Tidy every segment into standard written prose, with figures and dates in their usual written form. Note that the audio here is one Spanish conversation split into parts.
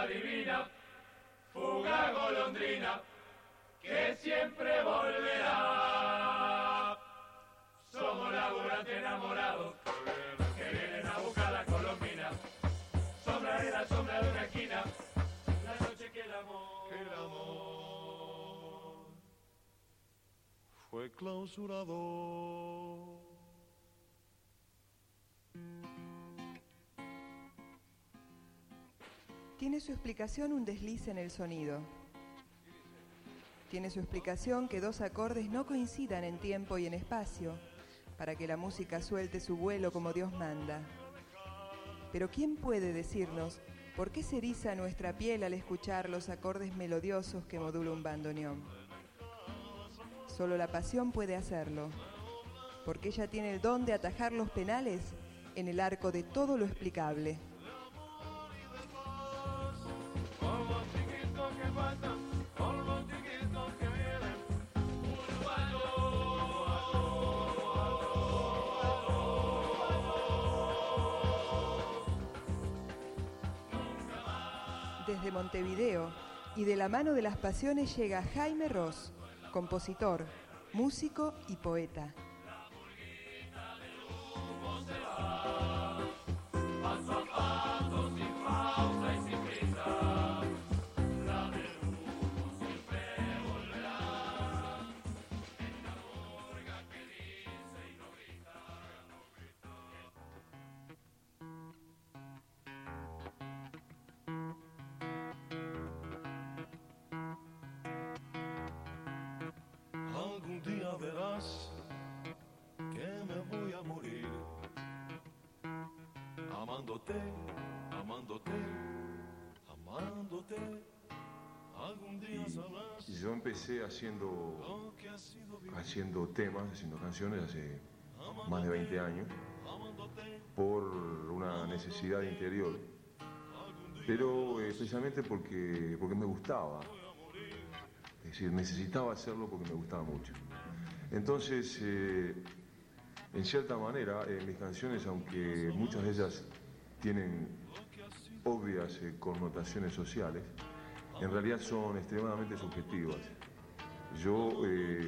divina, fuga golondrina, que siempre volverá. Somos laburantes enamorados, que vienen a buscar la colombina, sombra de la sombra de una esquina, la noche que el amor fue clausurado. Tiene su explicación un desliz en el sonido. Tiene su explicación que dos acordes no coincidan en tiempo y en espacio, para que la música suelte su vuelo como Dios manda. Pero ¿quién puede decirnos por qué se eriza nuestra piel al escuchar los acordes melodiosos que modula un bandoneón? Solo la pasión puede hacerlo, porque ella tiene el don de atajar los penales en el arco de todo lo explicable. Desde Montevideo y de la mano de las pasiones llega Jaime Ross, compositor, músico y poeta. Algún día verás que me voy a morir amándote, amándote, amándote. Algún día sabrás. Yo empecé haciendo temas, haciendo canciones hace más de 20 años por una necesidad interior, pero especialmente porque me gustaba. Es decir, necesitaba hacerlo porque me gustaba mucho. Entonces, en cierta manera, mis canciones, aunque muchas de ellas tienen obvias connotaciones sociales, en realidad son extremadamente subjetivas. Yo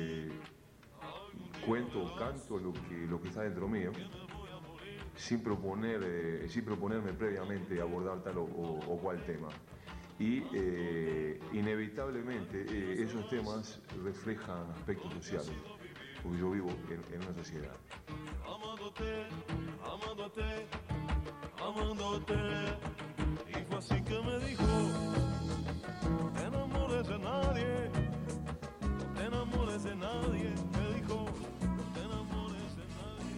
cuento o canto lo que está dentro mío, sin proponerme previamente abordar tal o cual tema. Y inevitablemente esos temas reflejan aspectos sociales, porque yo vivo en una sociedad. Amándote, amándote, amándote. Y fue así que me dijo, no te enamores de nadie, no te enamores de nadie. Me dijo, no te enamores de nadie.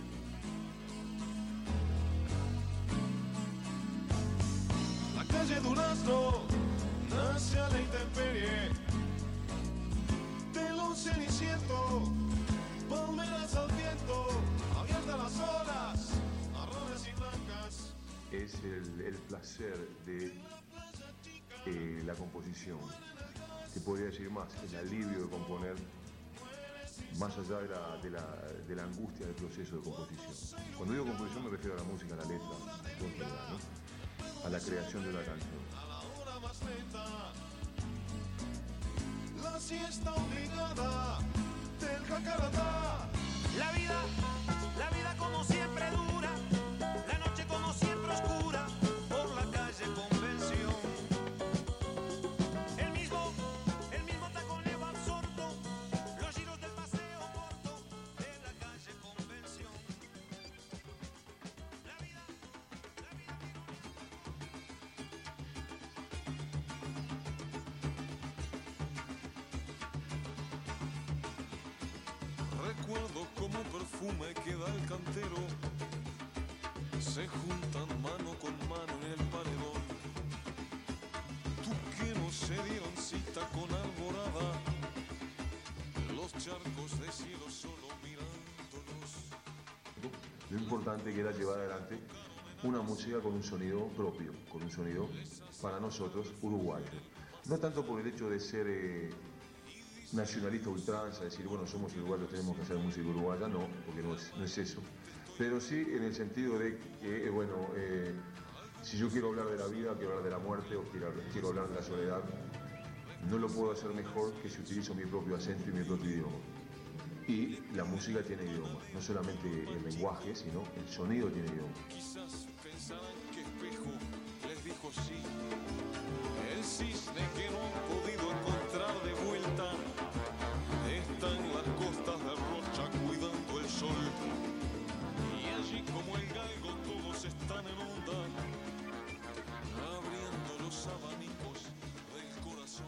La calle Durazno nace a la intemperie, telón ceniciento, palmeras al viento, abiertas las olas, marrones y blancas. Es el placer de la composición, se podría decir más, el alivio de componer, más allá de la angustia del proceso de composición. Cuando digo composición me refiero a la música, a la letra, todo en general, ¿no? A la creación de una canción. Más lenta, la siesta obligada del jacaratá. La vida como siempre dura, la noche como siempre oscura, por la calle Convención. El mismo taconeo absorto, los giros del paseo corto de la calle Convención. La vida. Recuerdo como perfume que da el cantero, se juntan mano con mano en el paredón. Tú que no se dieron cita con alborada, los charcos de cielo solo mirándonos. Lo importante que era llevar adelante una música con un sonido propio, con un sonido para nosotros uruguayo. No tanto por el hecho de ser nacionalista ultranza, decir, bueno, somos uruguayos, tenemos que hacer música uruguaya, no, porque no es eso. Pero sí en el sentido de que, Si yo quiero hablar de la vida, quiero hablar de la muerte o quiero hablar de la soledad, no lo puedo hacer mejor que si utilizo mi propio acento y mi propio idioma. Y la música tiene idioma, no solamente el lenguaje, sino el sonido tiene idioma. Quizás pensarán que Espejo les dijo sí. El cisne que no han podido encontrar de vuelta está en las costas de Rocha cuidando el sol. Y allí como el galgo todos están en onda, abriendo los abanicos del corazón.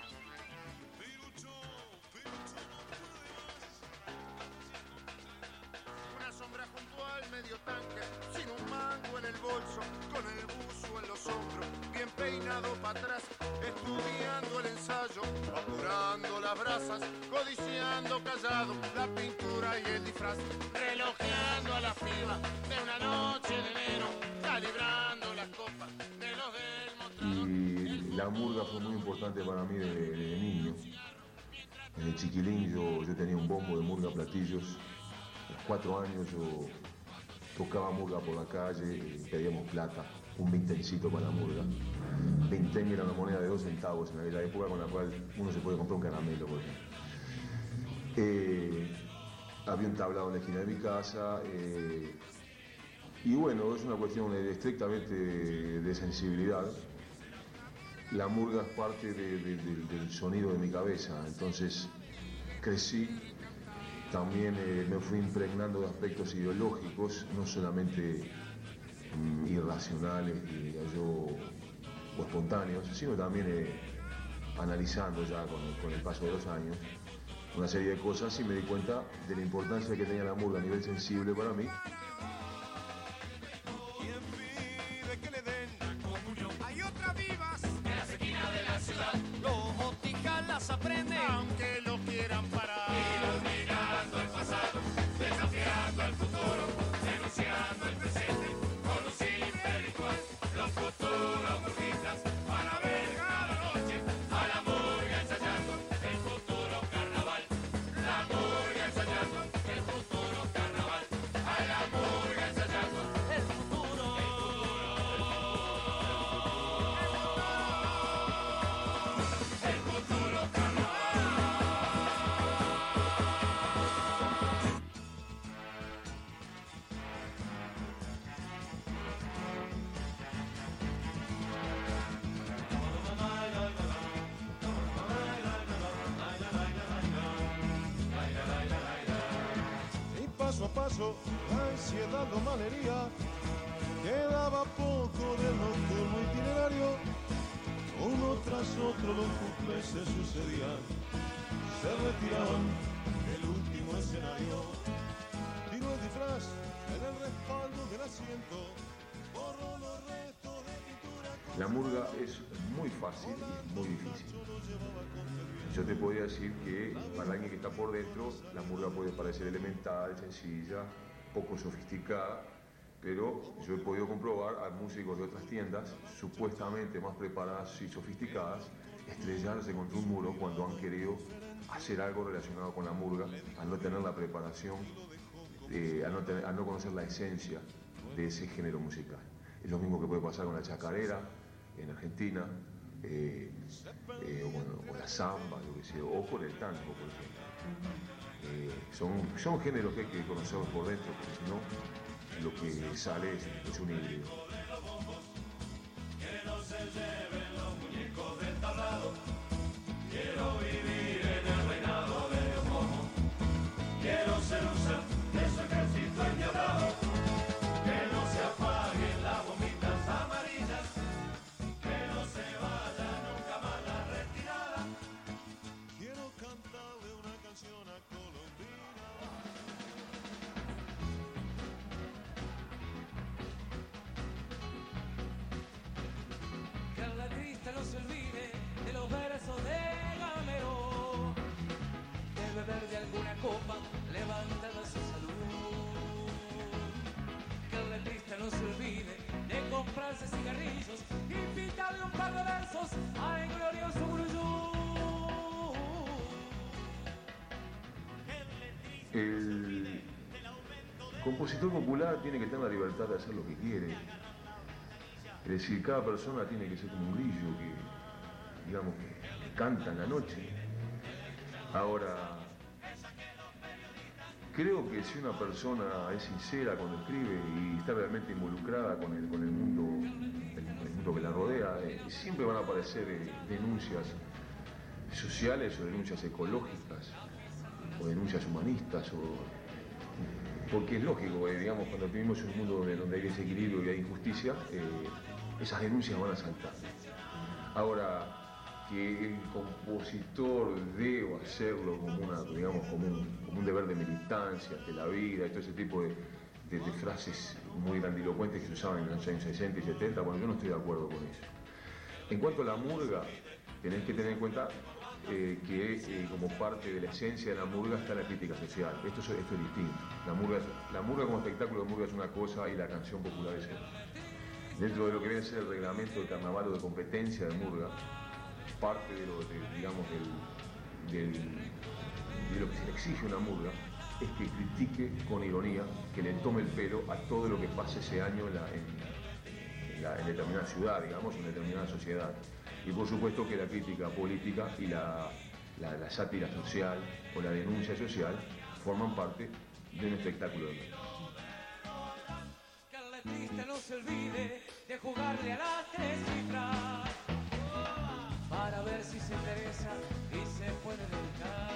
Una sombra junto al medio tanque, sin un mango en el bolso, con el buzo en los hombros, bien peinado para atrás, estudiando el ensayo, apurando las brasas, codiciando callado la pintura y el disfraz, relojeando a la piba de una noche de enero, calibrando las copas de los del mostrador. Y la murga fue muy importante para mí de niño. En el chiquilín yo tenía un bombo de murga platillos. A los 4 años yo tocaba murga por la calle, pedíamos plata, un vintencito para la murga. Vintén era una moneda de 2 centavos en aquella época con la cual uno se puede comprar un caramelo, por ejemplo. Había un tablado en la esquina de mi casa. Y bueno, es una cuestión estrictamente de sensibilidad. La murga es parte del sonido de mi cabeza, entonces crecí, también me fui impregnando de aspectos ideológicos, no solamente irracionales o espontáneos, sino también analizando ya con el paso de los años una serie de cosas y me di cuenta de la importancia que tenía la murga a nivel sensible para mí. Hay otras vivas En las esquinas de la ciudad, los botijas las aprenden, aunque lo quieran parar. iluminando el pasado, desafiando al futuro, denunciando el presente, con un simple ritual, los futuros burguistas van a ver cada noche a la murga ensayando el futuro carnaval. La murga ensayando el futuro carnaval, a la murga ensayando el futuro. El futuro carnaval. Y paso a paso, la ansiedad lo malhería. Quedaba poco del nocturno itinerario. Uno tras otro los cuplés se sucedían. Se retiraban del último escenario. Tiró el disfraz en el respaldo del asiento. Borró los restos de pintura. La murga es muy fácil y muy difícil. Yo te podría decir que para alguien que está por dentro, la murga puede parecer elemental, sencilla, poco sofisticada, pero yo he podido comprobar a músicos de otras tiendas, supuestamente más preparadas y sofisticadas, estrellarse contra un muro cuando han querido hacer algo relacionado con la murga, al no tener la preparación, al no conocer la esencia de ese género musical. Es lo mismo que puede pasar con la chacarera en Argentina, o la samba, yo qué sé, o con el tango, por ejemplo. Son géneros que hay que conocerlos por dentro, porque si no, lo que sale es un híbrido. Que no se lleven los muñecos del tablado. Quiero vivir en el reinado de Dios Momo. Quiero ser un ser de su ejército endiablado. Que no se apaguen las bombitas amarillas. Que no se vaya nunca más la retirada. Quiero cantarle una canción a Colombina. Que el letrista no se olvide de los versos de Gamero, de beber de alguna copa levantada su salud. Que el letrista no se olvide de comprarse cigarrillos y pintarle un par de versos al glorioso Guruyú. El compositor popular tiene que tener la libertad de hacer lo que quiere. Es decir, cada persona tiene que ser como un grillo que, digamos, que canta en la noche. Ahora, creo que si una persona es sincera cuando escribe y está realmente involucrada con el mundo que la rodea, siempre van a aparecer denuncias sociales o denuncias ecológicas o denuncias humanistas, porque es lógico, digamos, cuando vivimos en un mundo donde hay desequilibrio y hay injusticia, esas denuncias van a saltar. Ahora, que el compositor deba hacerlo como un deber de militancia ante la vida y todo ese tipo de frases muy grandilocuentes que se usaban en los años 60 y 70, bueno, yo no estoy de acuerdo con eso. En cuanto a la murga, tenés que tener en cuenta que como parte de la esencia de la murga está la crítica social. Esto es distinto. La murga como espectáculo de murga es una cosa y la canción popular es otra. Dentro de lo que viene a ser el reglamento de carnaval o de competencia de murga, parte de lo que se le exige a una murga es que critique con ironía, que le tome el pelo a todo lo que pase ese año en determinada ciudad, digamos, en determinada sociedad. Y por supuesto que la crítica política y la sátira social o la denuncia social forman parte de un espectáculo de murga. Que el letrista no se olvide de jugarle a las 3 cifras para ver si se interesa y se puede dedicar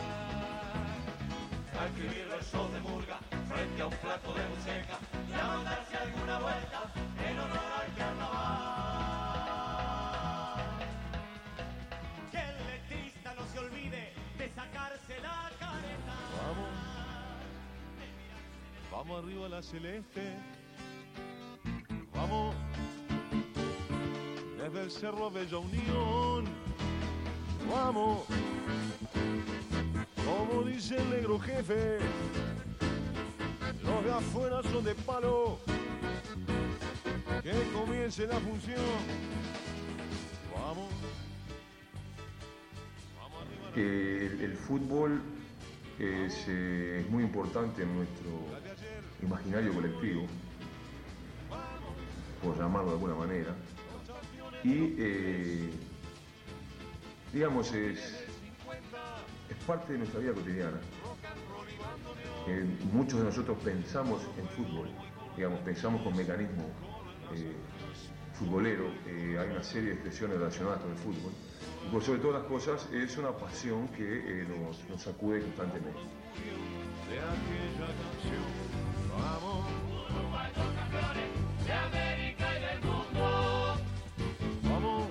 A escribir versos de murga frente a un plato de buceca y a mandarse alguna vuelta en honor al carnaval. Que el letrista no se olvide de sacarse la careta. Vamos arriba a la celeste. Vamos desde el cerro a Bella Unión. Vamos, como dice el negro jefe, los de afuera son de palo. Que comience la función. Vamos. El fútbol es muy importante en nuestro imaginario colectivo, por llamarlo de alguna manera, y digamos es parte de nuestra vida cotidiana. Muchos de nosotros pensamos en fútbol, digamos, pensamos con mecanismo futbolero, hay una serie de expresiones relacionadas con el fútbol, y por sobre todas las cosas es una pasión que nos sacude constantemente. De aquella canción, vamos. Uruguayos campeones de América y del mundo. Vamos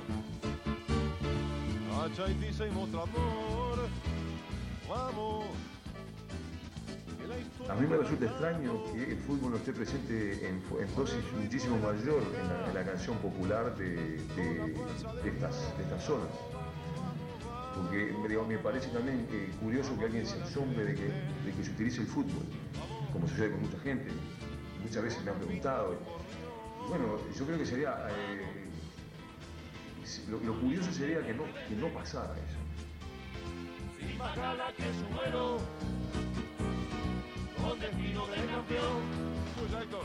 a Chaitiza y Mostrador. Vamos. A mí me resulta extraño que el fútbol no esté presente en dosis muchísimo mayor en la canción popular de estas zonas. Porque me parece también curioso que alguien se asombre de que se utilice el fútbol, como sucede con mucha gente. Muchas veces me han preguntado. Y bueno, yo creo que sería... lo curioso sería que no pasara eso. Sin más gala que su vuelo, con destino de campeón. Escucha, Héctor.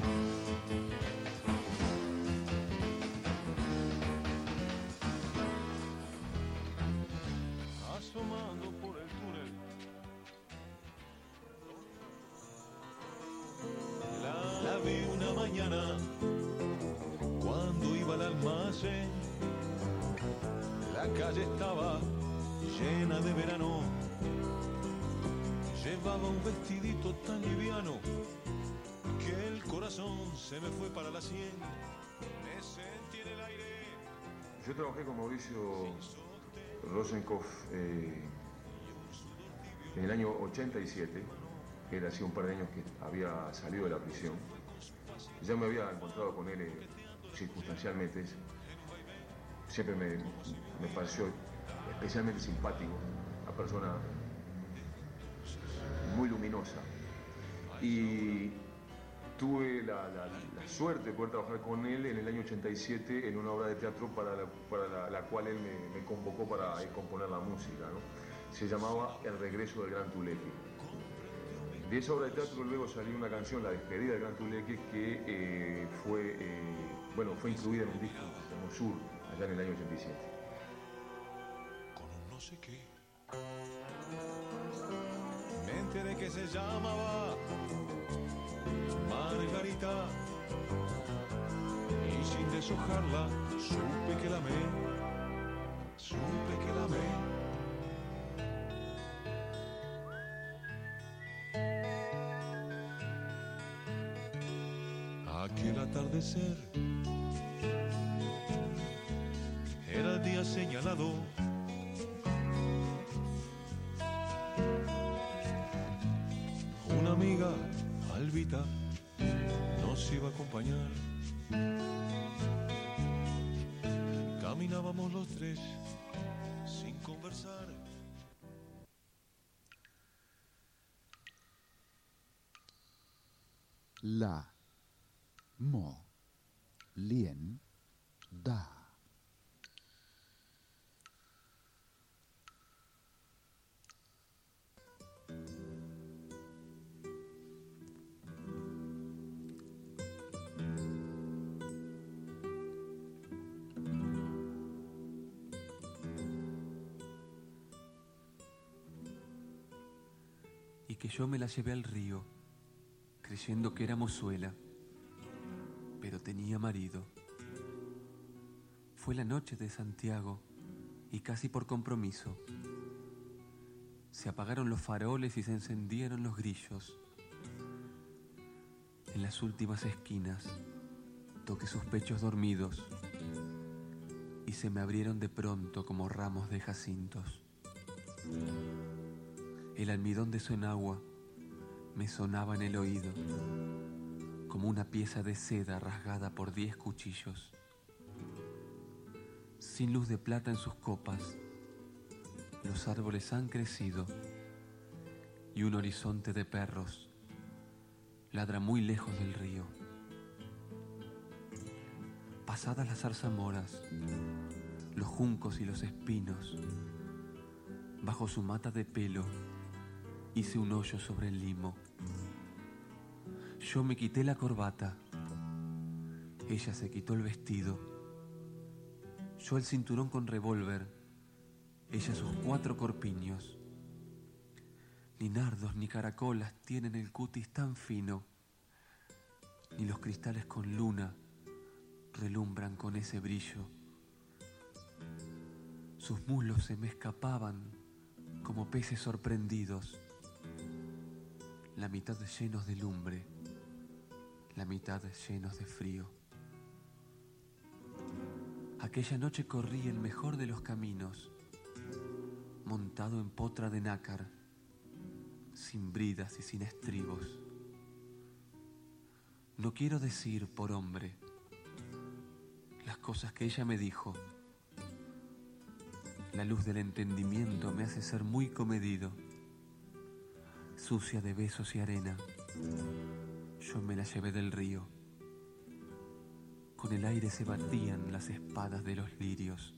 Asomando por el túnel. La vi una mañana cuando iba al almacén. La calle estaba llena de verano. Llevaba un vestidito tan liviano que el corazón se me fue para la sien. Me sentí en el aire. Yo trabajé con Mauricio Rosenkopf en el año 87, que era hace un par de años que había salido de la prisión. Ya me había encontrado con él circunstancialmente. Siempre me pareció especialmente simpático, una persona muy luminosa. Y tuve la suerte de poder trabajar con él en el año 87 en una obra de teatro para la cual él me convocó para componer la música, ¿no? Se llamaba El regreso del Gran Tuleque. De esa obra de teatro luego salió una canción, La despedida del Gran Tuleque, que fue bueno, fue incluida en un disco que se llamó Sur, allá en el año 87. Con un no sé qué. Me enteré que se llamaba Margarita y sin deshojarla supe que la amé, supe que la amé. Aquel atardecer era el día señalado. Una amiga, Albita, nos iba a acompañar. Caminábamos los tres sin conversar. La Mo Lien Da. Y que yo me la llevé al río, creyendo que era mozuela, pero tenía marido. Fue la noche de Santiago y casi por compromiso. Se apagaron los faroles y se encendieron los grillos. En las últimas esquinas toqué sus pechos dormidos y se me abrieron de pronto como ramos de jacintos. El almidón de su enagua me sonaba en el oído como una pieza de seda rasgada por 10 cuchillos. Sin luz de plata en sus copas, los árboles han crecido y un horizonte de perros ladra muy lejos del río. Pasadas las zarzamoras, los juncos y los espinos, bajo su mata de pelo hice un hoyo sobre el limo. Yo me quité la corbata, ella se quitó el vestido, yo el cinturón con revólver, ella sus 4 corpiños. Ni nardos ni caracolas tienen el cutis tan fino, ni los cristales con luna relumbran con ese brillo. Sus muslos se me escapaban como peces sorprendidos, la mitad llenos de lumbre, la mitad llenos de frío. Aquella noche corrí el mejor de los caminos, montado en potra de nácar, sin bridas y sin estribos. No quiero decir por hombre las cosas que ella me dijo. La luz del entendimiento me hace ser muy comedido. Sucia de besos y arena, yo me la llevé del río. Con el aire se batían las espadas de los lirios.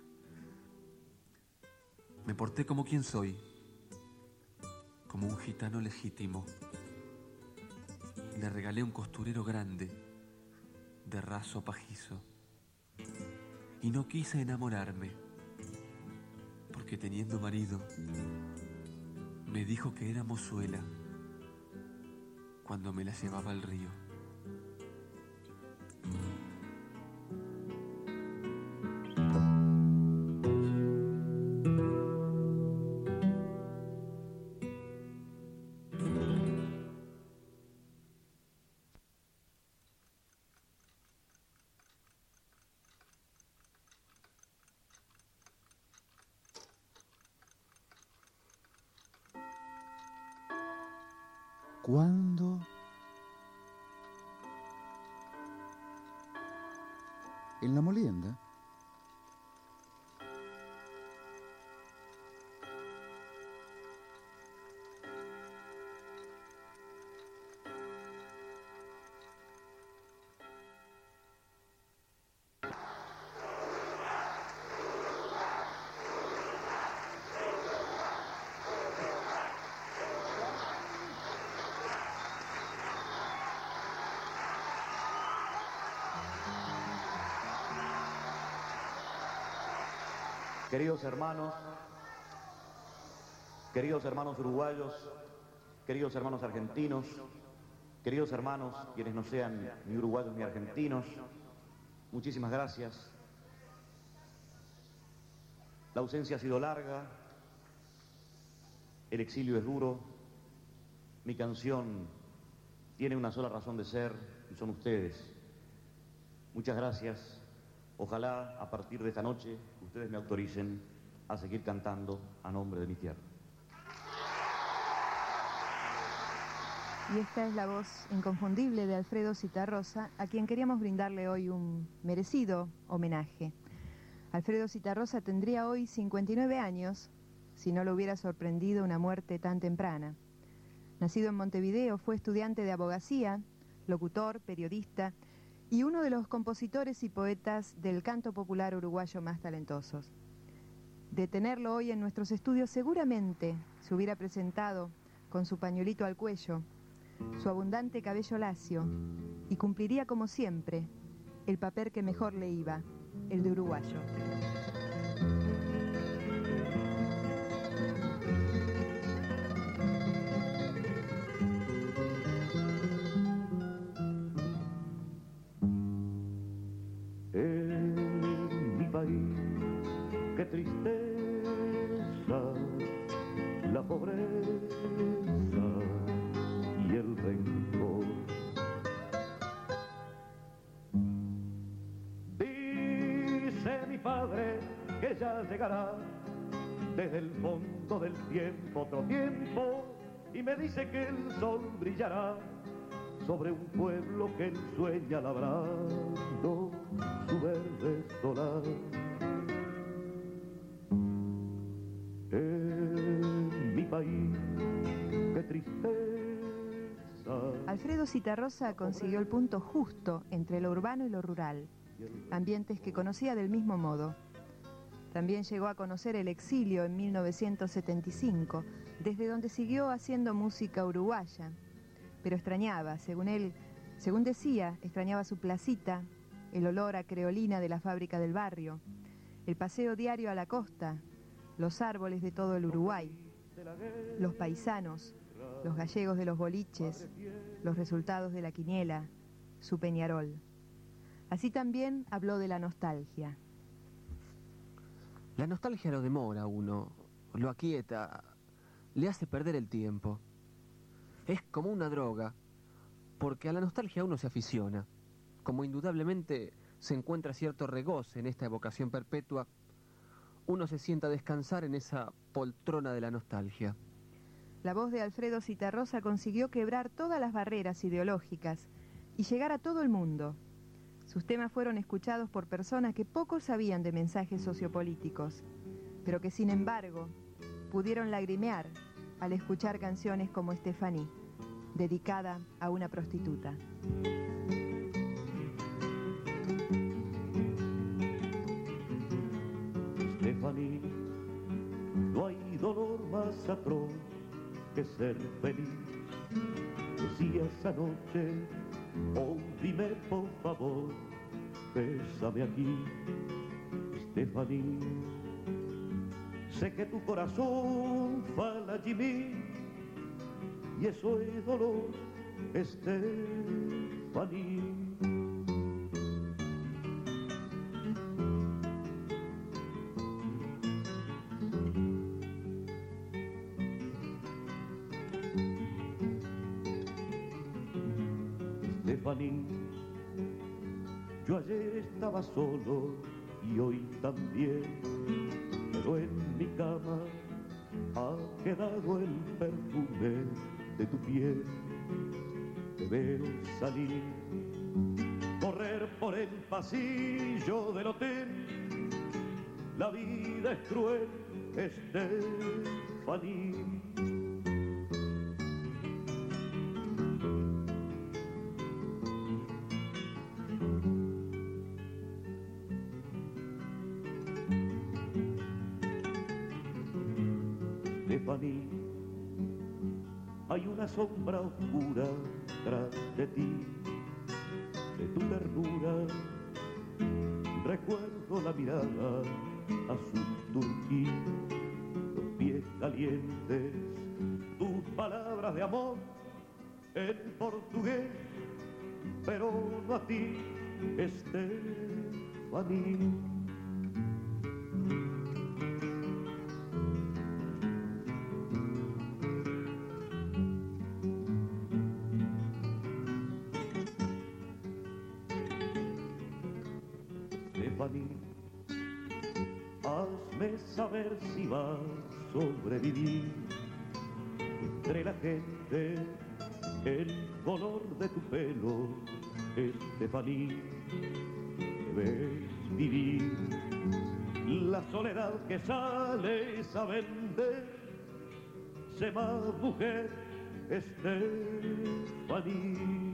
Me porté como quien soy, como un gitano legítimo. Le regalé un costurero grande, de raso pajizo. Y no quise enamorarme, porque teniendo marido, me dijo que era mozuela cuando me la llevaba al río. ¿Cuándo? En la molienda. Queridos hermanos uruguayos, queridos hermanos argentinos, queridos hermanos quienes no sean ni uruguayos ni argentinos, muchísimas gracias. La ausencia ha sido larga, el exilio es duro, mi canción tiene una sola razón de ser y son ustedes. Muchas gracias. Ojalá a partir de esta noche ustedes me autoricen a seguir cantando a nombre de mi tierra. Y esta es la voz inconfundible de Alfredo Zitarrosa, a quien queríamos brindarle hoy un merecido homenaje. Alfredo Zitarrosa tendría hoy 59 años si no lo hubiera sorprendido una muerte tan temprana. Nacido en Montevideo, fue estudiante de abogacía, locutor, periodista y uno de los compositores y poetas del canto popular uruguayo más talentosos. De tenerlo hoy en nuestros estudios, seguramente se hubiera presentado con su pañuelito al cuello, su abundante cabello lacio, y cumpliría como siempre el papel que mejor le iba, el de uruguayo. En mi país, qué tristeza, la pobreza y el rencor. Dice mi padre que ya llegará desde el fondo del tiempo otro tiempo, y me dice que el sol brillará sobre un pueblo que él sueña labrando su verde solar. En mi país, qué tristeza. Alfredo Zitarrosa consiguió el punto justo entre lo urbano y lo rural, ambientes que conocía del mismo modo. También llegó a conocer el exilio en 1975, desde donde siguió haciendo música uruguaya. Pero extrañaba, según decía, extrañaba su placita, el olor a creolina de la fábrica del barrio, el paseo diario a la costa, los árboles de todo el Uruguay, los paisanos, los gallegos de los boliches, los resultados de la quiniela, su Peñarol. Así también habló de la nostalgia. La nostalgia lo demora a uno, lo aquieta, le hace perder el tiempo. Es como una droga, porque a la nostalgia uno se aficiona, como indudablemente se encuentra cierto regoce en esta evocación perpetua, uno se sienta a descansar en esa poltrona de la nostalgia. La voz de Alfredo Zitarrosa consiguió quebrar todas las barreras ideológicas y llegar a todo el mundo. Sus temas fueron escuchados por personas que poco sabían de mensajes sociopolíticos, pero que sin embargo pudieron lagrimear al escuchar canciones como Estefaní, dedicada a una prostituta. Estefaní, no hay dolor más atroz que ser feliz. Decías anoche, oh dime por favor, bésame aquí. Estefaní, sé que tu corazón fala de mí, y eso es dolor, Estefaní. Estefaní, yo ayer estaba solo y hoy también, pero en mi cama ha quedado el perfume de tu piel. Te veo salir, correr por el pasillo del hotel. La vida es cruel, Estefaní. Estefaní, hay una sombra oscura tras de ti, de tu ternura. Recuerdo la mirada azul turquí, los pies calientes, tus palabras de amor en portugués, pero no a ti, Estefanía. Hazme saber si vas a sobrevivir entre la gente, el color de tu pelo, Estefanía. Debes vivir la soledad que sales a vender. Sé más mujer, Estefanía.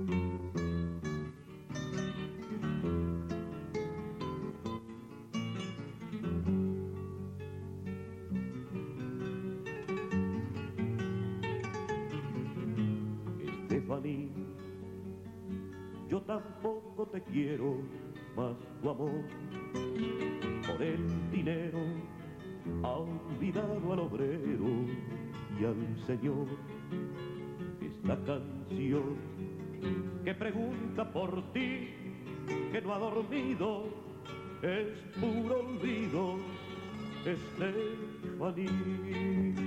Yo tampoco te quiero, más tu amor por el dinero ha olvidado al obrero y al señor. Esta canción que pregunta por ti, que no ha dormido, es puro olvido, Estefanía.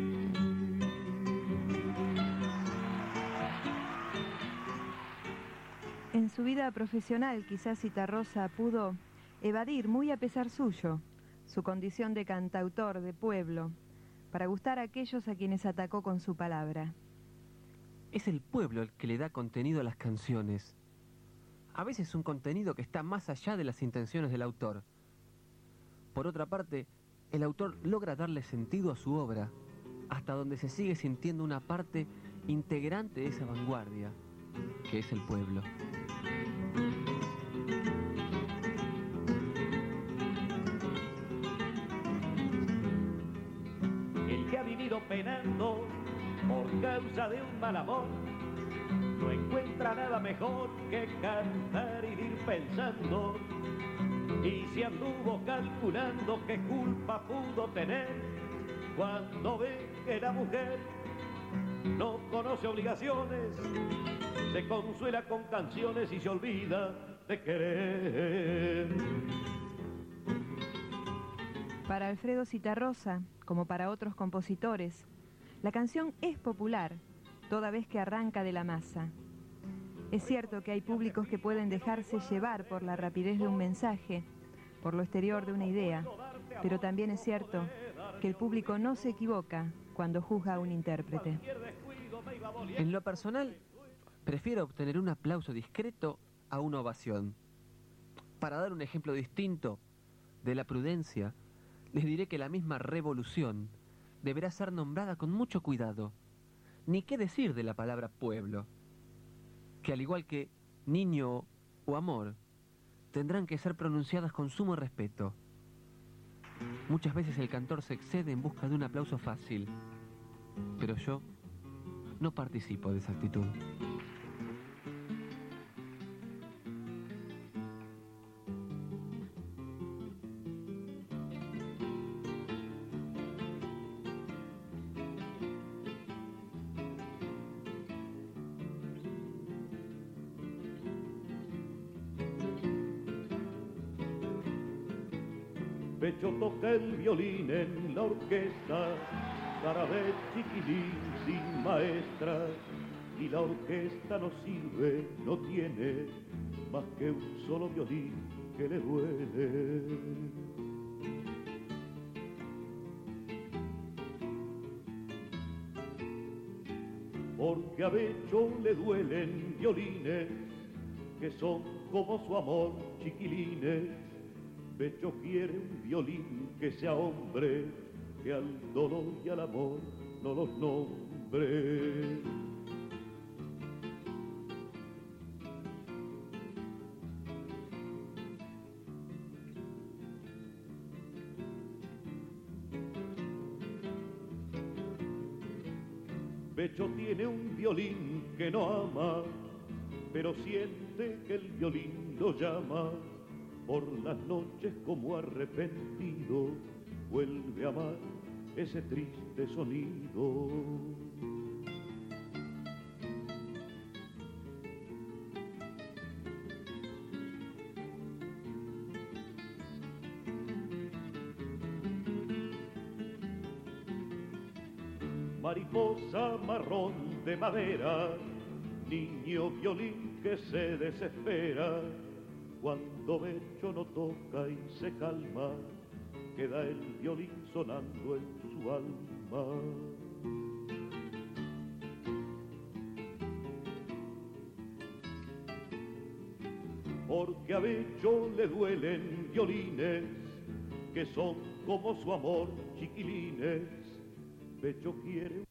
En su vida profesional, quizás Zitarrosa pudo evadir, muy a pesar suyo, su condición de cantautor de pueblo, para gustar a aquellos a quienes atacó con su palabra. Es el pueblo el que le da contenido a las canciones. A veces un contenido que está más allá de las intenciones del autor. Por otra parte, el autor logra darle sentido a su obra, hasta donde se sigue sintiendo una parte integrante de esa vanguardia, que es el pueblo. El que ha vivido penando por causa de un mal amor no encuentra nada mejor que cantar y ir pensando, y si anduvo calculando qué culpa pudo tener cuando ve que la mujer no conoce obligaciones, se consuela con canciones y se olvida de querer. Para Alfredo Zitarrosa, como para otros compositores, la canción es popular toda vez que arranca de la masa. Es cierto que hay públicos que pueden dejarse llevar por la rapidez de un mensaje, por lo exterior de una idea, pero también es cierto que el público no se equivoca cuando juzga a un intérprete. En lo personal, prefiero obtener un aplauso discreto a una ovación. Para dar un ejemplo distinto de la prudencia, les diré que la misma revolución deberá ser nombrada con mucho cuidado. Ni qué decir de la palabra pueblo, que al igual que niño o amor, tendrán que ser pronunciadas con sumo respeto. Muchas veces el cantor se excede en busca de un aplauso fácil, pero yo no participo de esa actitud. Pecho toca el violín en la orquesta, cada vez chiquilín sin maestra, y la orquesta no sirve, no tiene más que un solo violín que le duele. Porque a Becho le duelen violines que son como su amor chiquilines. Becho quiere un violín que sea hombre, que al dolor y al amor no los nombre. Becho tiene un violín que no ama, pero siente que el violín lo llama. por las noches como arrepentido, vuelve a amar ese triste sonido. Mariposa marrón de madera, niño violín que se desespera, cuando Becho no toca y se calma, queda el violín sonando en su alma. Porque a Becho le duelen violines, que son como su amor chiquilines. Becho quiere